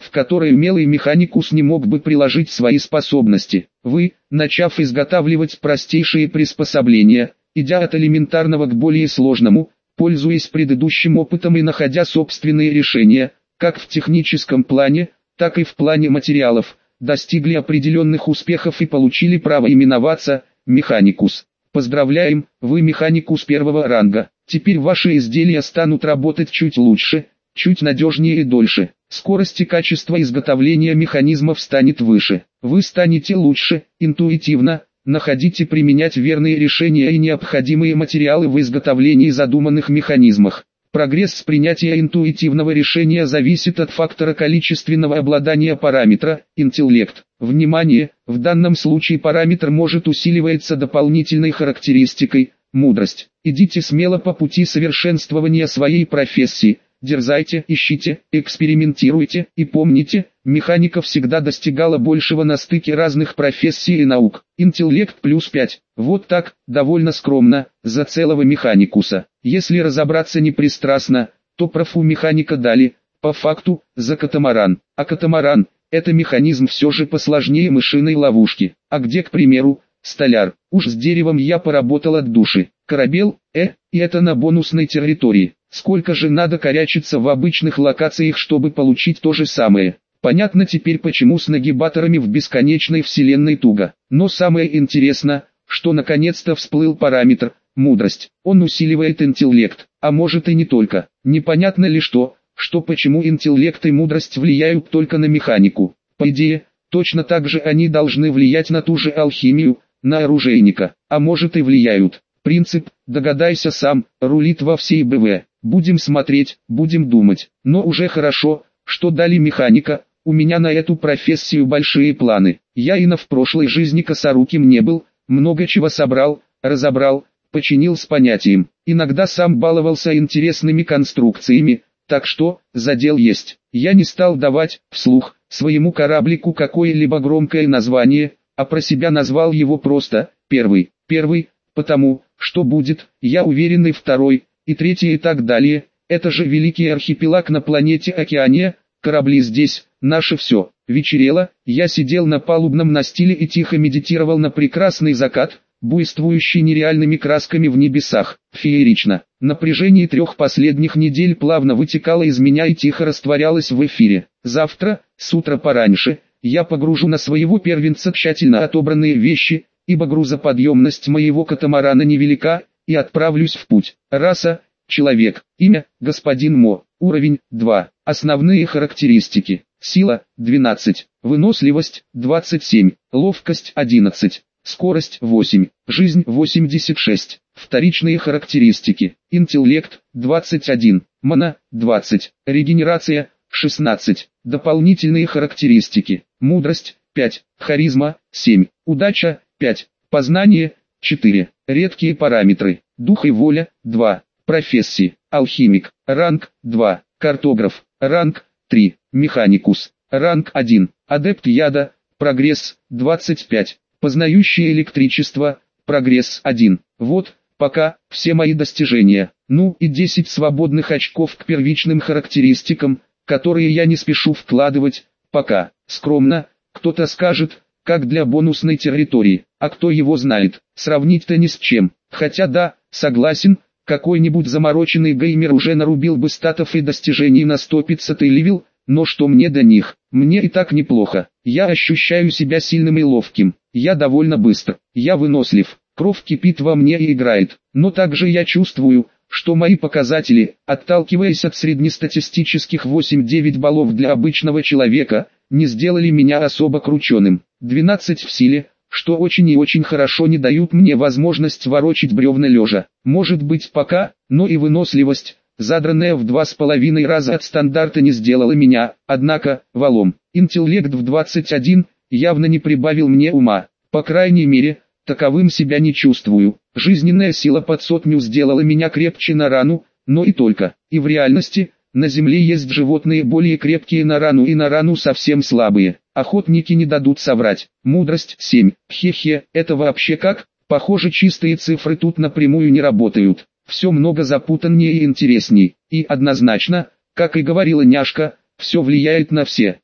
A: в которой умелый механикус не мог бы приложить свои способности. Вы, начав изготавливать простейшие приспособления, идя от элементарного к более сложному, пользуясь предыдущим опытом и находя собственные решения, как в техническом плане, так и в плане материалов, достигли определенных успехов и получили право именоваться «механикус». Поздравляем, вы механикус первого ранга. Теперь ваши изделия станут работать чуть лучше, чуть надежнее и дольше. Скорость и качество изготовления механизмов станет выше. Вы станете лучше, интуитивно, находить и применять верные решения и необходимые материалы в изготовлении задуманных механизмах. Прогресс принятия интуитивного решения зависит от фактора количественного обладания параметра, интеллект. Внимание, в данном случае параметр может усиливаться дополнительной характеристикой, мудрость. Идите смело по пути совершенствования своей профессии. Дерзайте, ищите, экспериментируйте и помните, механика всегда достигала большего на стыке разных профессий и наук. Интеллект плюс пять. Вот так, довольно скромно, за целого механикуса. Если разобраться непристрастно, то профу механика дали, по факту, за катамаран. А катамаран – это механизм все же посложнее мышиной ловушки. А где, к примеру, столяр? Уж с деревом я поработал от души. Корабел, э, и это на бонусной территории. Сколько же надо корячиться в обычных локациях, чтобы получить то же самое. Понятно теперь, почему с нагибаторами в бесконечной вселенной туго. Но самое интересное, что наконец-то всплыл параметр – мудрость. Он усиливает интеллект, а может и не только. Непонятно ли что, что почему интеллект и мудрость влияют только на механику. По идее, точно так же они должны влиять на ту же алхимию, на оружейника. А может и влияют. Принцип «догадайся сам» рулит во всей БВ. Будем смотреть, будем думать. Но уже хорошо, что дали механика, у меня на эту профессию большие планы. Я и на в прошлой жизни косоруким не был, много чего собрал, разобрал, починил с понятием. Иногда сам баловался интересными конструкциями, так что, задел есть. Я не стал давать, вслух, своему кораблику какое-либо громкое название, а про себя назвал его просто «Первый». Первый, потому, что будет, я уверен, и второй, и третий и так далее. Это же великий архипелаг на планете Океания, корабли здесь, наше все. Вечерело, я сидел на палубном настиле и тихо медитировал на прекрасный закат, буйствующий нереальными красками в небесах. Феерично. Напряжение трех последних недель плавно вытекало из меня и тихо растворялось в эфире. Завтра, с утра пораньше, я погружу на своего первенца тщательно отобранные вещи, ибо грузоподъемность моего катамарана невелика, и отправлюсь в путь. Раса – человек. Имя – господин Мо. Уровень – два. Основные характеристики. Сила – двенадцать. Выносливость – двадцать семь. Ловкость – одиннадцать. Скорость – восемь. Жизнь – восемьдесят шесть. Вторичные характеристики. Интеллект – двадцать один. Мана – двадцать. Регенерация – шестнадцать. Дополнительные характеристики. Мудрость – пять. Харизма – семь. Удача – пять. Познание – четыре. Редкие параметры. Дух и воля – два. Профессии. Алхимик. Ранг – два. Картограф. Ранг – три. Механикус. Ранг – один. Адепт яда. Прогресс – двадцать пять. Познающий электричество. Прогресс – один. Вот, пока, все мои достижения. Ну и десять свободных очков к первичным характеристикам, которые я не спешу вкладывать, пока. Скромно, кто-то скажет, как для бонусной территории, а кто его знает, сравнить-то ни с чем. Хотя да, согласен, какой-нибудь замороченный геймер уже нарубил бы статов и достижений на сто пятьсот левел, но что мне до них, мне и так неплохо. Я ощущаю себя сильным и ловким, я довольно быстр, я вынослив, кровь кипит во мне и играет, но также я чувствую, что мои показатели, отталкиваясь от среднестатистических восемь-девять баллов для обычного человека, не сделали меня особо крученым. двенадцать в силе, что очень и очень хорошо не дают мне возможность ворочить бревна лежа. Может быть пока, но и выносливость, задранная в два с половиной раза от стандарта, не сделала меня, однако, валом. Интеллект в двадцать один, явно не прибавил мне ума, по крайней мере, таковым себя не чувствую. Жизненная сила под сотню сделала меня крепче на рану, но и только. И в реальности, на земле есть животные более крепкие на рану и на рану совсем слабые. Охотники не дадут соврать. Мудрость семь. Хе-хе, это вообще как? Похоже, чистые цифры тут напрямую не работают. Все много запутаннее и интересней. И однозначно, как и говорила няшка, все влияет на все.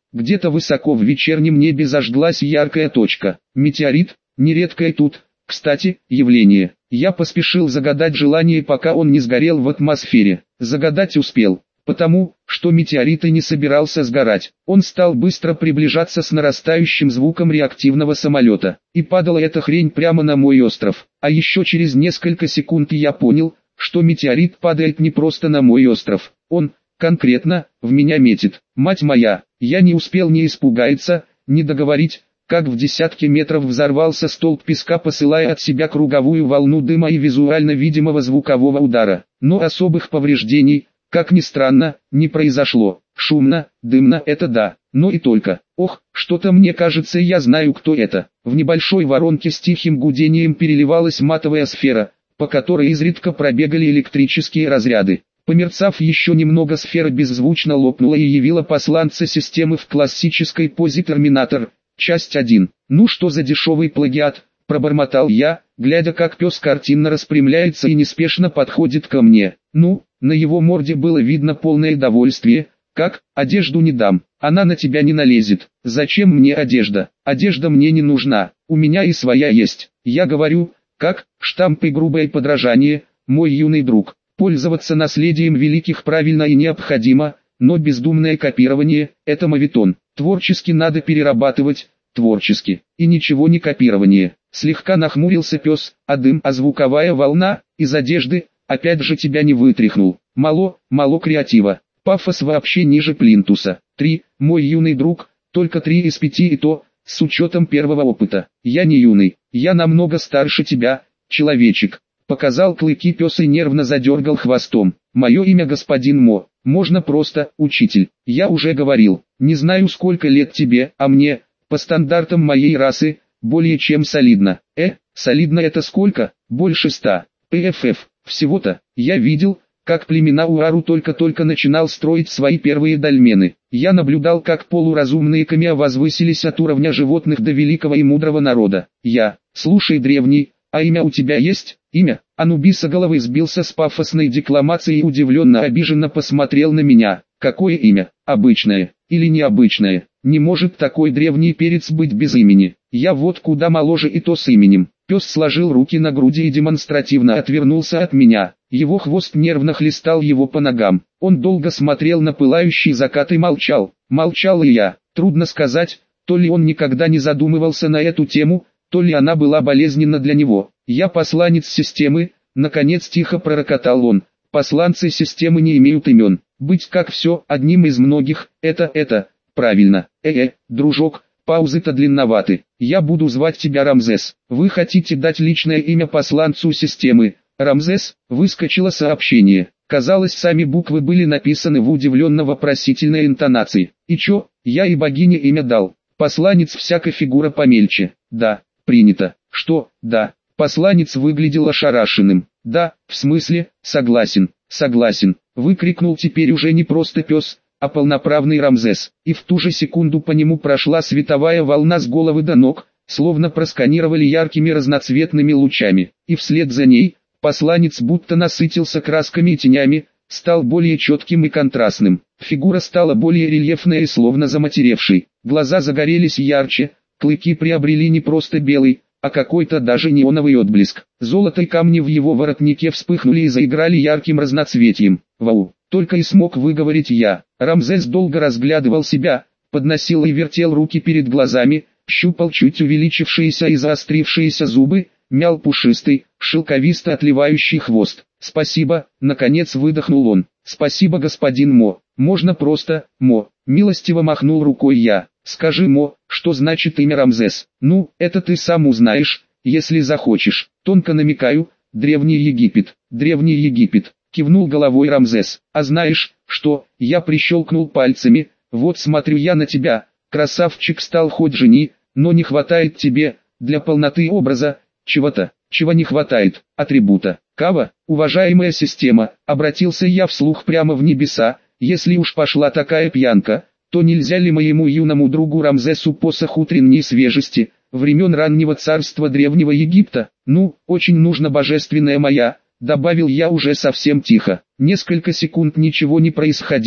A: Где-то высоко в вечернем небе зажглась яркая точка. Метеорит, нередкое тут, кстати, явление. Я поспешил загадать желание, пока он не сгорел в атмосфере. Загадать успел, потому что метеорит и не собирался сгорать. Он стал быстро приближаться с нарастающим звуком реактивного самолета. И падала эта хрень прямо на мой остров. А еще через несколько секунд я понял, что метеорит падает не просто на мой остров. Он, конкретно, в меня метит. Мать моя, я не успел ни испугаться, ни договорить, как в десятки метров взорвался столб песка, посылая от себя круговую волну дыма и визуально видимого звукового удара. Но особых повреждений, как ни странно, не произошло. Шумно, дымно, это да, но и только. Ох, что-то мне кажется, я знаю, кто это. В небольшой воронке с тихим гудением переливалась матовая сфера, по которой изредка пробегали электрические разряды. Померцав еще немного, сфера беззвучно лопнула и явила посланца системы в классической позе «Терминатор». Часть один. Ну что за дешевый плагиат, пробормотал я, глядя, как пес картинно распрямляется и неспешно подходит ко мне. Ну, на его морде было видно полное довольствие. Как, одежду не дам, она на тебя не налезет. Зачем мне одежда? Одежда мне не нужна, у меня и своя есть. Я говорю, как, штамп и грубое подражание, мой юный друг. Пользоваться наследием великих правильно и необходимо, но бездумное копирование – это моветон. Творчески надо перерабатывать, творчески, и ничего не копирование. Слегка нахмурился пес, а дым, а звуковая волна, из одежды, опять же тебя не вытряхнул. Мало, мало креатива, пафос вообще ниже плинтуса. Три, мой юный друг, только три из пяти и то, с учетом первого опыта. Я не юный, я намного старше тебя, человечек. Показал клыки пес и нервно задергал хвостом. Мое имя господин Мо, можно просто, учитель. Я уже говорил, не знаю сколько лет тебе, а мне, по стандартам моей расы, более чем солидно. Э, солидно это сколько? Больше ста. ПФФ, всего-то. Я видел, как племена Уару только-только начинал строить свои первые дольмены. Я наблюдал, как полуразумные камеа возвысились от уровня животных до великого и мудрого народа. Я, слушай, древний, а имя у тебя есть? Имя? Анубисоголовый сбился с пафосной декламацией и удивленно обиженно посмотрел на меня. Какое имя? Обычное или необычное? Не может такой древний перец быть без имени. Я вот куда моложе и то с именем. Пес сложил руки на груди и демонстративно отвернулся от меня. Его хвост нервно хлестал его по ногам. Он долго смотрел на пылающий закат и молчал. Молчал и я. Трудно сказать, то ли он никогда не задумывался на эту тему, то ли она была болезненна для него. Я посланец системы, наконец тихо пророкотал он. Посланцы системы не имеют имен. Быть как все, одним из многих, это, это, правильно. Э-э, дружок, паузы-то длинноваты. Я буду звать тебя Рамзес. Вы хотите дать личное имя посланцу системы? Рамзес, выскочило сообщение. Казалось, сами буквы были написаны в удивленно-вопросительной интонации. И чё, я и богине имя дал. Посланец всякая фигура помельче. Да, принято. Что, да? Посланец выглядел ошарашенным. Да, в смысле, согласен, согласен. Выкрикнул теперь уже не просто пес, а полноправный Рамзес. И в ту же секунду по нему прошла световая волна с головы до ног, словно просканировали яркими разноцветными лучами. И вслед за ней, посланец будто насытился красками и тенями, стал более четким и контрастным. Фигура стала более рельефной и словно заматеревшей. Глаза загорелись ярче, клыки приобрели не просто белый, а какой-то даже неоновый отблеск. Золото и камни в его воротнике вспыхнули и заиграли ярким разноцветием. Вау! Только и смог выговорить я. Рамзес долго разглядывал себя, подносил и вертел руки перед глазами, щупал чуть увеличившиеся и заострившиеся зубы, мял пушистый, шелковисто отливающий хвост. «Спасибо», — наконец выдохнул он. «Спасибо, господин Мо. Можно просто, Мо». Милостиво махнул рукой я. «Скажи, Мо, что значит имя Рамзес?» «Ну, это ты сам узнаешь, если захочешь. Тонко намекаю, Древний Египет, Древний Египет», — кивнул головой Рамзес. «А знаешь, что?» — я прищелкнул пальцами. «Вот смотрю я на тебя, красавчик стал хоть жени, но не хватает тебе, для полноты образа, чего-то, чего не хватает, атрибута. Кава, уважаемая система», — обратился я вслух прямо в небеса, «если уж пошла такая пьянка, то нельзя ли моему юному другу Рамзесу посох утренней свежести, времен раннего царства Древнего Египта? Ну, очень нужно, божественная моя», — добавил я уже совсем тихо. Несколько секунд ничего не происходило,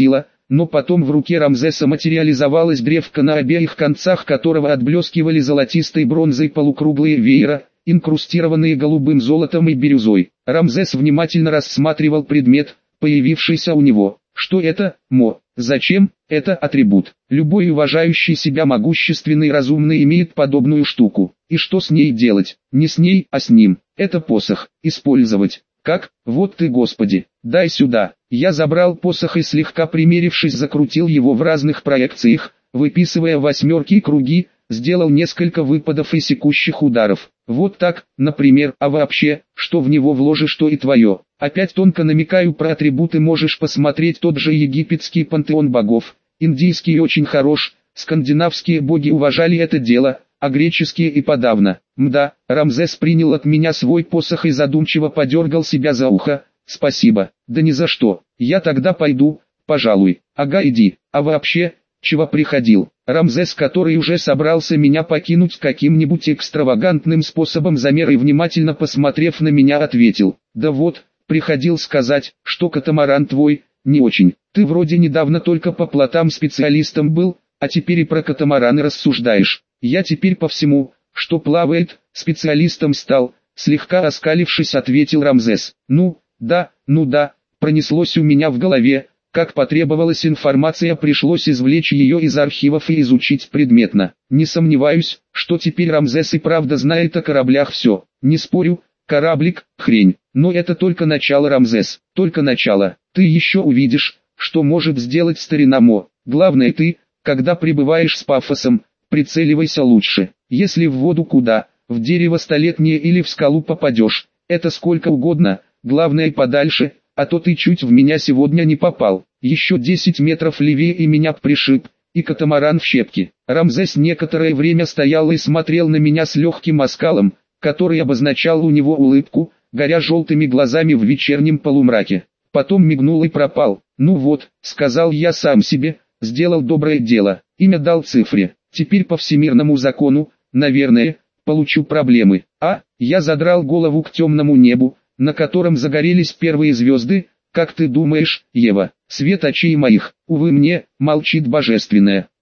A: но потом в руке Рамзеса материализовалась древко, на обеих концах которого отблескивали золотистой бронзой полукруглые веера, инкрустированные голубым золотом и бирюзой. Рамзес внимательно рассматривал предмет, появившийся у него. Что это, Мо? Зачем? Это атрибут. Любой уважающий себя могущественный и разумный имеет подобную штуку. И что с ней делать? Не с ней, а с ним. Это посох. Использовать. Как? Вот ты, Господи. Дай сюда. Я забрал посох и, слегка примерившись, закрутил его в разных проекциях, выписывая восьмерки и круги, сделал несколько выпадов и секущих ударов. Вот так, например, а вообще, что в него вложишь, то и твое. Опять тонко намекаю про атрибуты, можешь посмотреть тот же египетский пантеон богов. Индийский очень хорош, скандинавские боги уважали это дело, а греческие и подавно. Мда, Рамзес принял от меня свой посох и задумчиво подергал себя за ухо. Спасибо, да ни за что, я тогда пойду, пожалуй. Ага, иди, а вообще, чего приходил? Рамзес, который уже собрался меня покинуть каким-нибудь экстравагантным способом замера и внимательно посмотрев на меня ответил: да вот, приходил сказать, что катамаран твой, не очень. Ты вроде недавно только по плотам специалистом был, а теперь и про катамараны рассуждаешь. Я теперь по всему, что плавает, специалистом стал, слегка оскалившись ответил Рамзес. Ну, да, ну да, пронеслось у меня в голове. Как потребовалась информация, пришлось извлечь ее из архивов и изучить предметно. Не сомневаюсь, что теперь Рамзес и правда знает о кораблях все. Не спорю, кораблик – хрень. Но это только начало, Рамзес, только начало. Ты еще увидишь, что может сделать старина Мо. Главное, ты, когда прибываешь с пафосом, прицеливайся лучше. Если в воду куда, в дерево столетнее или в скалу попадешь, это сколько угодно, главное подальше. А то ты чуть в меня сегодня не попал. Еще десять метров левее и меня пришиб, и катамаран в щепки. Рамзес некоторое время стоял и смотрел на меня с легким оскалом, который обозначал у него улыбку, горя желтыми глазами в вечернем полумраке. Потом мигнул и пропал. Ну вот, сказал я сам себе, сделал доброе дело, имя дал цифре. Теперь по всемирному закону, наверное, получу проблемы. А, я задрал голову к темному небу, на котором загорелись первые звезды. Как ты думаешь, Ева, свет очей моих, увы мне, молчит божественное.